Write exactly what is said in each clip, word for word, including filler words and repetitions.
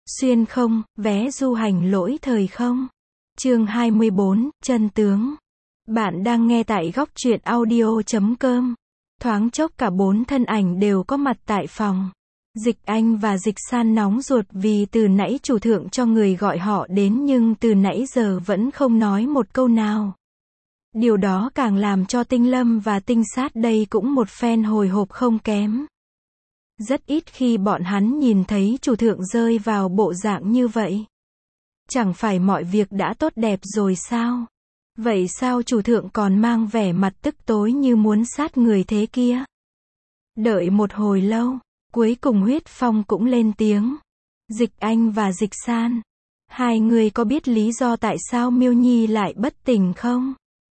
Xuyên không, vé du hành lỗi thời không. Chương hai mươi bốn, chân tướng. Bạn đang nghe tại góc truyện audio chấm com. Thoáng chốc cả bốn thân ảnh đều có mặt tại phòng. Dịch Anh và Dịch San nóng ruột vì từ nãy chủ thượng cho người gọi họ đến nhưng từ nãy giờ vẫn không nói một câu nào. Điều đó càng làm cho Tinh Lâm và Tinh Sát đây cũng một phen hồi hộp không kém. Rất ít khi bọn hắn nhìn thấy chủ thượng rơi vào bộ dạng như vậy. Chẳng phải mọi việc đã tốt đẹp rồi sao? Vậy sao chủ thượng còn mang vẻ mặt tức tối như muốn sát người thế kia? Đợi một hồi lâu, cuối cùng Huyết Phong cũng lên tiếng. Dịch Anh và Dịch San, hai người có biết lý do tại sao Miêu Nhi lại bất tỉnh không?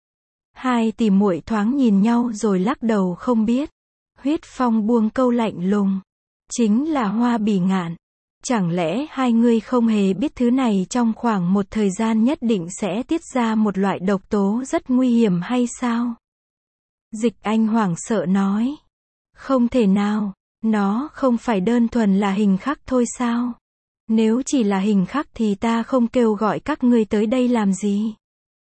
Hai tỷ muội thoáng nhìn nhau rồi lắc đầu không biết. Huyết Phong buông câu lạnh lùng. Chính là Hoa Bỉ Ngạn. Chẳng lẽ hai người không hề biết thứ này trong khoảng một thời gian nhất định sẽ tiết ra một loại độc tố rất nguy hiểm hay sao? Dịch Anh hoảng sợ nói. Không thể nào, nó không phải đơn thuần là hình khắc thôi sao? Nếu chỉ là hình khắc thì ta không kêu gọi các ngươi tới đây làm gì?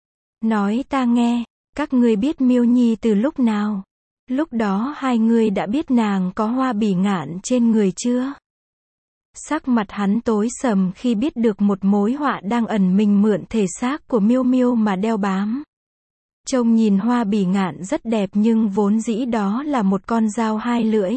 Nói ta nghe, các ngươi biết Miêu Nhi từ lúc nào? Lúc đó hai người đã biết nàng có Hoa Bỉ Ngạn trên người chưa? Sắc mặt hắn tối sầm khi biết được một mối họa đang ẩn mình mượn thể xác của Miêu Miêu mà đeo bám. Trông nhìn Hoa Bỉ Ngạn rất đẹp nhưng vốn dĩ đó là một con dao hai lưỡi.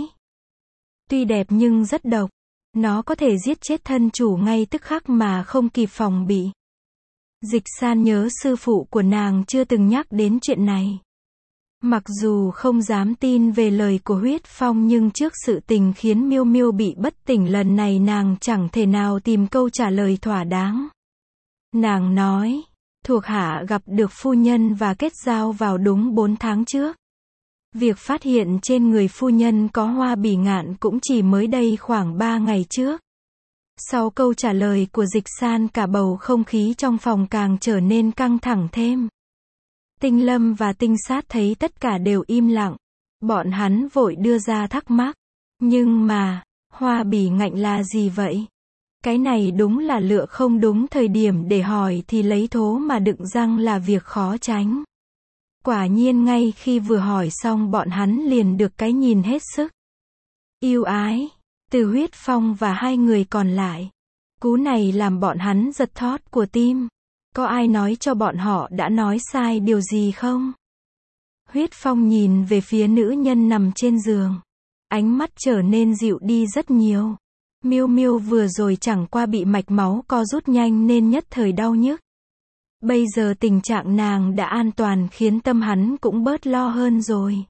Tuy đẹp nhưng rất độc. Nó có thể giết chết thân chủ ngay tức khắc mà không kịp phòng bị. Dịch San nhớ sư phụ của nàng chưa từng nhắc đến chuyện này. Mặc dù không dám tin về lời của Huyết Phong nhưng trước sự tình khiến Miêu Miêu bị bất tỉnh lần này nàng chẳng thể nào tìm câu trả lời thỏa đáng. Nàng nói, thuộc hạ gặp được phu nhân và kết giao vào đúng bốn tháng trước. Việc phát hiện trên người phu nhân có Hoa Bỉ Ngạn cũng chỉ mới đây khoảng ba ngày trước. Sau câu trả lời của Dịch San cả bầu không khí trong phòng càng trở nên căng thẳng thêm. Tinh Lâm và Tinh Sát thấy tất cả đều im lặng. Bọn hắn vội đưa ra thắc mắc. Nhưng mà, Hoa Bỉ Ngạn là gì vậy? Cái này đúng là lựa không đúng thời điểm để hỏi thì lấy thố mà đựng răng là việc khó tránh. Quả nhiên ngay khi vừa hỏi xong bọn hắn liền được cái nhìn hết sức yêu ái từ Huyết Phong và hai người còn lại. Cú này làm bọn hắn giật thót của tim. Có ai nói cho bọn họ đã nói sai điều gì không? Huyết Phong nhìn về phía nữ nhân nằm trên giường. Ánh mắt trở nên dịu đi rất nhiều. Miêu Miêu vừa rồi chẳng qua bị mạch máu co rút nhanh nên nhất thời đau nhức. Bây giờ tình trạng nàng đã an toàn khiến tâm hắn cũng bớt lo hơn rồi.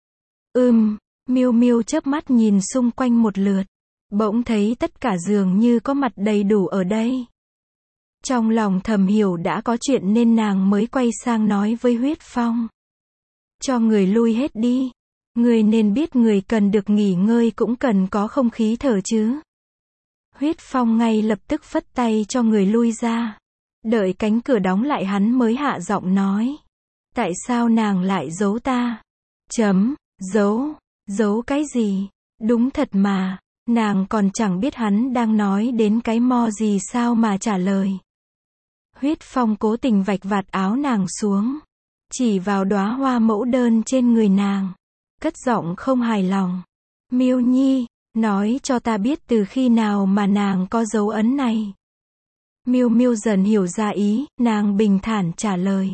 Ừm, Miêu Miêu chớp mắt nhìn xung quanh một lượt. Bỗng thấy tất cả dường như có mặt đầy đủ ở đây. Trong lòng thầm hiểu đã có chuyện nên nàng mới quay sang nói với Huyết Phong. Cho người lui hết đi. Người nên biết người cần được nghỉ ngơi cũng cần có không khí thở chứ. Huyết Phong ngay lập tức phất tay cho người lui ra. Đợi cánh cửa đóng lại hắn mới hạ giọng nói. Tại sao nàng lại giấu ta? Chấm, giấu, giấu cái gì? Đúng thật mà, nàng còn chẳng biết hắn đang nói đến cái mo gì sao mà trả lời. Huyết Phong cố tình vạch vạt áo nàng xuống. Chỉ vào đóa hoa mẫu đơn trên người nàng. Cất giọng không hài lòng. Miêu Nhi, nói cho ta biết từ khi nào mà nàng có dấu ấn này. Miêu Miêu dần hiểu ra ý, nàng bình thản trả lời.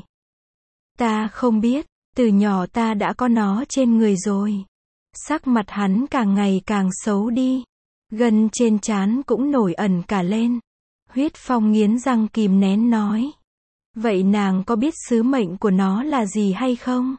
Ta không biết, từ nhỏ ta đã có nó trên người rồi. Sắc mặt hắn càng ngày càng xấu đi. Gân trên trán cũng nổi ẩn cả lên. Huyết Phong nghiến răng kìm nén nói. Vậy nàng có biết sứ mệnh của nó là gì hay không?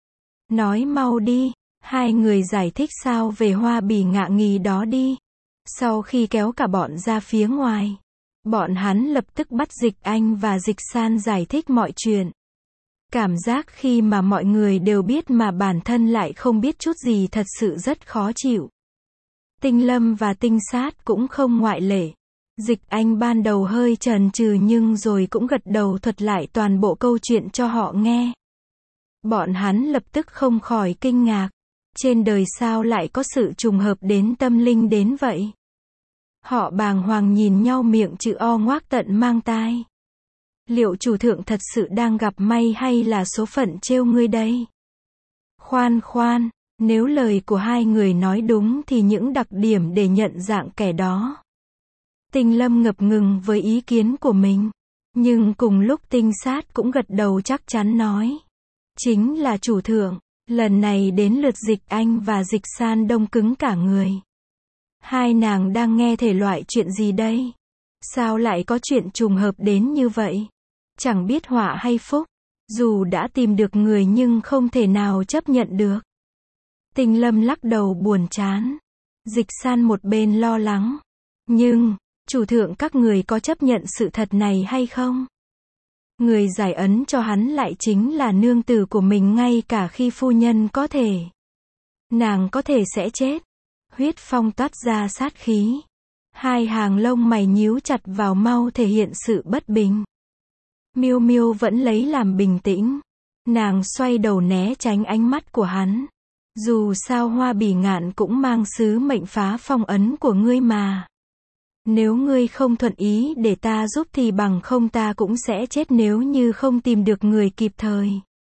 Nói mau đi, hai người giải thích sao về Hoa Bỉ Ngạn nghi đó đi. Sau khi kéo cả bọn ra phía ngoài, bọn hắn lập tức bắt Dịch Anh và Dịch San giải thích mọi chuyện. Cảm giác khi mà mọi người đều biết mà bản thân lại không biết chút gì thật sự rất khó chịu. Tinh Lâm và Tinh Sát cũng không ngoại lệ. Dịch Anh ban đầu hơi chần chừ nhưng rồi cũng gật đầu thuật lại toàn bộ câu chuyện cho họ nghe. Bọn hắn lập tức không khỏi kinh ngạc. Trên đời sao lại có sự trùng hợp đến tâm linh đến vậy? Họ bàng hoàng nhìn nhau, miệng chữ O ngoác tận mang tai. Liệu chủ thượng thật sự đang gặp may hay là số phận trêu ngươi đây? Khoan khoan, nếu lời của hai người nói đúng thì những đặc điểm để nhận dạng kẻ đó. Tinh Lâm ngập ngừng với ý kiến của mình. Nhưng cùng lúc Tinh Sát cũng gật đầu chắc chắn nói. Chính là chủ thượng. Lần này đến lượt Dịch Anh và Dịch San đông cứng cả người. Hai nàng đang nghe thể loại chuyện gì đây? Sao lại có chuyện trùng hợp đến như vậy? Chẳng biết họa hay phúc. Dù đã tìm được người nhưng không thể nào chấp nhận được. Tinh Lâm lắc đầu buồn chán. Dịch San một bên lo lắng. Nhưng, chủ thượng các người có chấp nhận sự thật này hay không? Người giải ấn cho hắn lại chính là nương tử của mình, ngay cả khi phu nhân có thể. Nàng có thể sẽ chết. Huyết Phong toát ra sát khí. Hai hàng lông mày nhíu chặt vào, mau thể hiện sự bất bình. Miêu Miêu vẫn lấy làm bình tĩnh. Nàng xoay đầu né tránh ánh mắt của hắn. Dù sao Hoa Bỉ Ngạn cũng mang sứ mệnh phá phong ấn của ngươi mà. Nếu ngươi không thuận ý để ta giúp thì bằng không ta cũng sẽ chết nếu như không tìm được người kịp thời.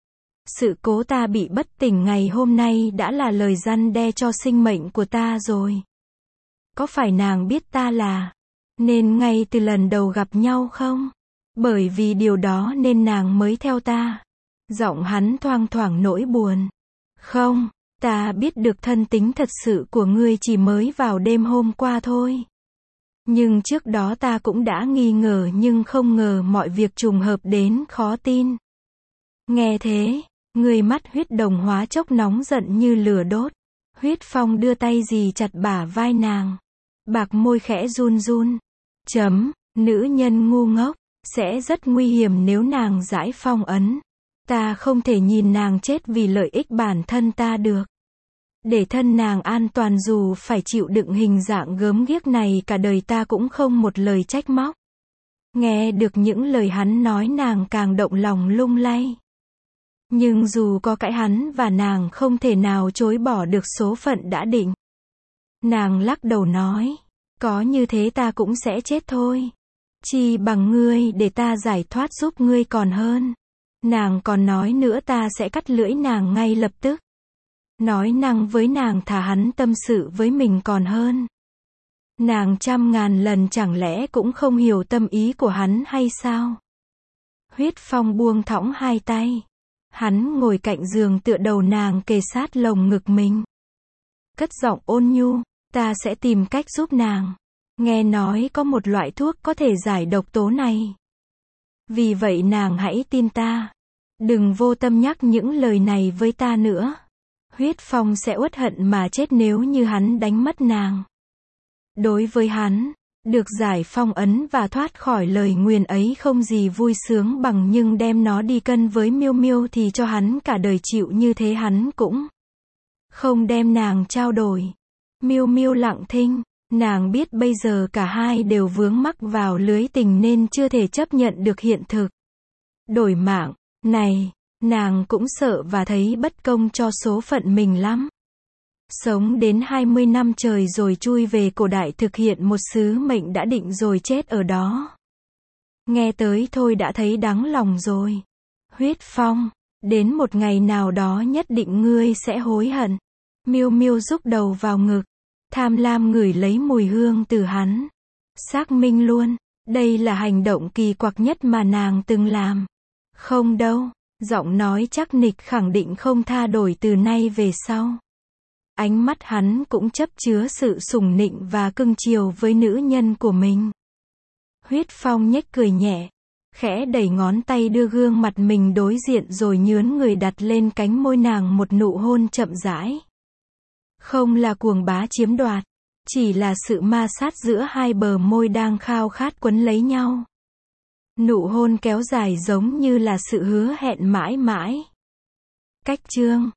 Sự cố ta bị bất tỉnh ngày hôm nay đã là lời răn đe cho sinh mệnh của ta rồi. Có phải nàng biết ta là nên ngay từ lần đầu gặp nhau không? Bởi vì điều đó nên nàng mới theo ta. Giọng hắn thoang thoảng nỗi buồn. Không, ta biết được thân tính thật sự của ngươi chỉ mới vào đêm hôm qua thôi. Nhưng trước đó ta cũng đã nghi ngờ, nhưng không ngờ mọi việc trùng hợp đến khó tin. Nghe thế, người mắt Huyết Đồng hóa chốc nóng giận như lửa đốt. Huyết Phong đưa tay dì chặt bả vai nàng. Bạc môi khẽ run run. Chấm, nữ nhân ngu ngốc, sẽ rất nguy hiểm nếu nàng giải phong ấn. Ta không thể nhìn nàng chết vì lợi ích bản thân ta được. Để thân nàng an toàn dù phải chịu đựng hình dạng gớm ghiếc này cả đời ta cũng không một lời trách móc. Nghe được những lời hắn nói nàng càng động lòng lung lay. Nhưng dù có cãi hắn và nàng không thể nào chối bỏ được số phận đã định. Nàng lắc đầu nói, có như thế ta cũng sẽ chết thôi. Chi bằng ngươi để ta giải thoát giúp ngươi còn hơn. Nàng còn nói nữa ta sẽ cắt lưỡi nàng ngay lập tức. Nói năng với nàng thà hắn tâm sự với mình còn hơn. Nàng trăm ngàn lần chẳng lẽ cũng không hiểu tâm ý của hắn hay sao? Huyết Phong buông thõng hai tay. Hắn ngồi cạnh giường tựa đầu nàng kề sát lồng ngực mình. Cất giọng ôn nhu, ta sẽ tìm cách giúp nàng. Nghe nói có một loại thuốc có thể giải độc tố này. Vì vậy nàng hãy tin ta. Đừng vô tâm nhắc những lời này với ta nữa. Huyết Phong sẽ uất hận mà chết nếu như hắn đánh mất nàng. Đối với hắn, được giải phong ấn và thoát khỏi lời nguyền ấy không gì vui sướng bằng, nhưng đem nó đi cân với Miêu Miêu thì cho hắn cả đời chịu như thế hắn cũng không đem nàng trao đổi. Miêu Miêu lặng thinh, nàng biết bây giờ cả hai đều vướng mắc vào lưới tình nên chưa thể chấp nhận được hiện thực. Đổi mạng, này, nàng cũng sợ và thấy bất công cho số phận mình lắm. Sống đến hai mươi năm trời rồi chui về cổ đại thực hiện một sứ mệnh đã định rồi chết ở đó. Nghe tới thôi đã thấy đắng lòng rồi. Huyết Phong, đến một ngày nào đó nhất định ngươi sẽ hối hận. Miêu Miêu rúc đầu vào ngực, tham lam ngửi lấy mùi hương từ hắn. Xác minh luôn, đây là hành động kỳ quặc nhất mà nàng từng làm. Không đâu, giọng nói chắc nịch khẳng định không tha đổi từ nay về sau. Ánh mắt hắn cũng chấp chứa sự sủng nịnh và cưng chiều với nữ nhân của mình. Huyết Phong nhếch cười nhẹ, khẽ đẩy ngón tay đưa gương mặt mình đối diện rồi nhướn người đặt lên cánh môi nàng một nụ hôn chậm rãi. Không là cuồng bá chiếm đoạt, chỉ là sự ma sát giữa hai bờ môi đang khao khát quấn lấy nhau. Nụ hôn kéo dài giống như là sự hứa hẹn mãi mãi. Cách chương